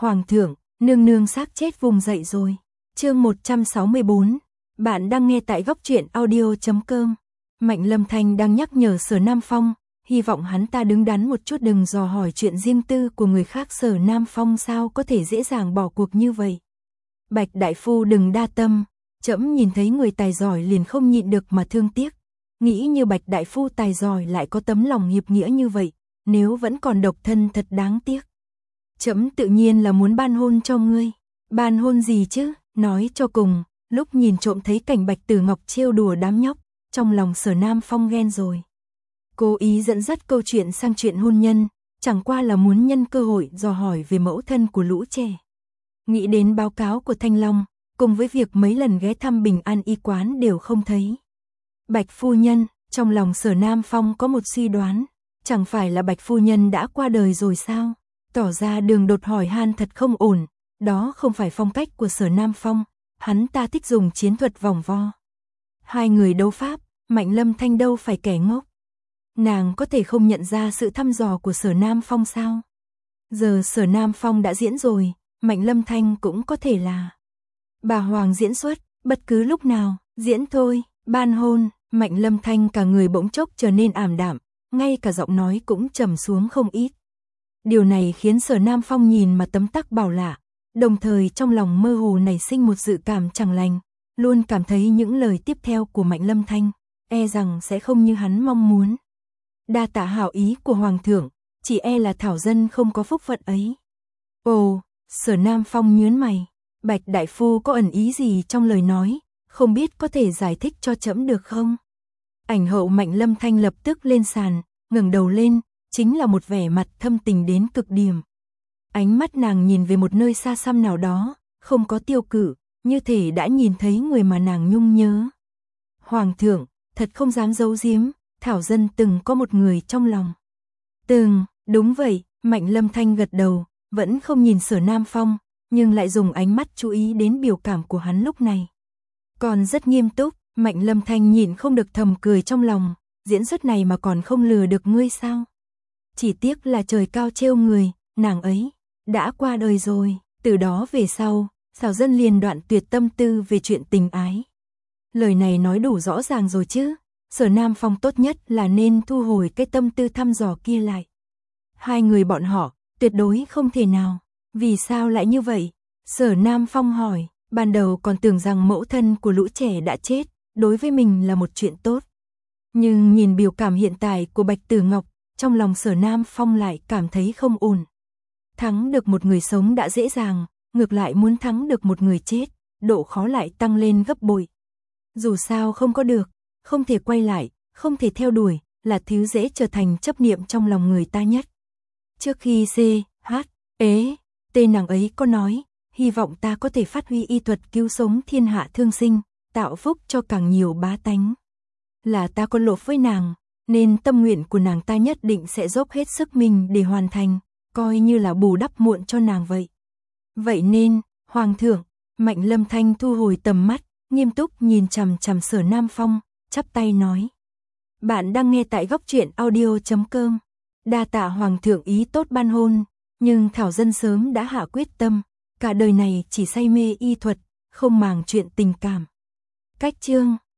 Hoàng thượng, nương nương xác chết vùng dậy rồi. Chương 164. Bạn đang nghe tại góc truyện audio.com. Mạnh Lâm Thanh đang nhắc nhở Sở Nam Phong, hy vọng hắn ta đứng đắn một chút, đừng dò hỏi chuyện riêng tư của người khác. Sở Nam Phong sao có thể dễ dàng bỏ cuộc như vậy. Bạch đại phu đừng đa tâm, trẫm nhìn thấy người tài giỏi liền không nhịn được mà thương tiếc. Nghĩ như Bạch đại phu tài giỏi lại có tấm lòng hiệp nghĩa như vậy, nếu vẫn còn độc thân thật đáng tiếc. Trẫm tự nhiên là muốn ban hôn cho ngươi. Ban hôn gì chứ, nói cho cùng, lúc nhìn trộm thấy cảnh Bạch Tử Ngọc trêu đùa đám nhóc, trong lòng Sở Nam Phong ghen rồi. Cố ý dẫn dắt câu chuyện sang chuyện hôn nhân, chẳng qua là muốn nhân cơ hội dò hỏi về mẫu thân của lũ trẻ. Nghĩ đến báo cáo của Thanh Long, cùng với việc mấy lần ghé thăm Bình An y quán đều không thấy Bạch phu nhân, trong lòng Sở Nam Phong có một suy đoán, chẳng phải là Bạch phu nhân đã qua đời rồi sao? Tỏ ra đường đột hỏi han thật không ổn, đó không phải phong cách của Sở Nam Phong, hắn ta thích dùng chiến thuật vòng vo. Hai người đấu pháp, Mạnh Lâm Thanh đâu phải kẻ ngốc. Nàng có thể không nhận ra sự thăm dò của Sở Nam Phong sao? Giờ Sở Nam Phong đã diễn rồi, Mạnh Lâm Thanh cũng có thể là bà Hoàng diễn xuất, bất cứ lúc nào, diễn thôi. Ban hôn, Mạnh Lâm Thanh cả người bỗng chốc trở nên ảm đạm, ngay cả giọng nói cũng trầm xuống không ít. Điều này khiến Sở Nam Phong nhìn mà tấm tắc bảo lạ, đồng thời trong lòng mơ hồ nảy sinh một dự cảm chẳng lành, luôn cảm thấy những lời tiếp theo của Mạnh Lâm Thanh, e rằng sẽ không như hắn mong muốn. Đa tạ hảo ý của Hoàng thượng, chỉ e là Thảo Dân không có phúc phận ấy. Ồ, Sở Nam Phong nhướng mày, Bạch đại phu có ẩn ý gì trong lời nói, không biết có thể giải thích cho trẫm được không? Ảnh hậu Mạnh Lâm Thanh lập tức lên sàn, ngẩng đầu lên, chính là một vẻ mặt thâm tình đến cực điểm. Ánh mắt nàng nhìn về một nơi xa xăm nào đó, không có tiêu cự, như thể đã nhìn thấy người mà nàng nhung nhớ. Hoàng thượng, thật không dám giấu giếm, Thảo Dân từng có một người trong lòng. Từng, đúng vậy, Mạnh Lâm Thanh gật đầu, vẫn không nhìn Sở Nam Phong, nhưng lại dùng ánh mắt chú ý đến biểu cảm của hắn lúc này. Còn rất nghiêm túc, Mạnh Lâm Thanh nhịn không được thầm cười trong lòng, diễn xuất này mà còn không lừa được ngươi sao? Chỉ tiếc là trời cao trêu người, nàng ấy đã qua đời rồi, từ đó về sau, Thảo Dân liền đoạn tuyệt tâm tư về chuyện tình ái. Lời này nói đủ rõ ràng rồi chứ, Sở Nam Phong tốt nhất là nên thu hồi cái tâm tư thăm dò kia lại. Hai người bọn họ, tuyệt đối không thể nào. Vì sao lại như vậy? Sở Nam Phong hỏi, ban đầu còn tưởng rằng mẫu thân của lũ trẻ đã chết, đối với mình là một chuyện tốt. Nhưng nhìn biểu cảm hiện tại của Bạch Tử Ngọc, trong lòng Sở Nam Phong lại cảm thấy không ổn. Thắng được một người sống đã dễ dàng, ngược lại muốn thắng được một người chết, độ khó lại tăng lên gấp bội. Dù sao không có được, không thể quay lại, không thể theo đuổi, là thứ dễ trở thành chấp niệm trong lòng người ta nhất. Trước khi nàng ấy có nói, hy vọng ta có thể phát huy y thuật cứu sống thiên hạ thương sinh, tạo phúc cho càng nhiều bá tánh. Là ta có lỗi với nàng, nên tâm nguyện của nàng ta nhất định sẽ dốc hết sức mình để hoàn thành, coi như là bù đắp muộn cho nàng vậy. Vậy nên, Hoàng thượng, Mạnh Lâm Thanh thu hồi tầm mắt, nghiêm túc nhìn chằm chằm Sở Nam Phong, chắp tay nói. Bạn đang nghe tại góc truyện audio.com. Đa tạ Hoàng thượng ý tốt ban hôn, nhưng Thảo Dân sớm đã hạ quyết tâm, cả đời này chỉ say mê y thuật, không màng chuyện tình cảm. Cách chương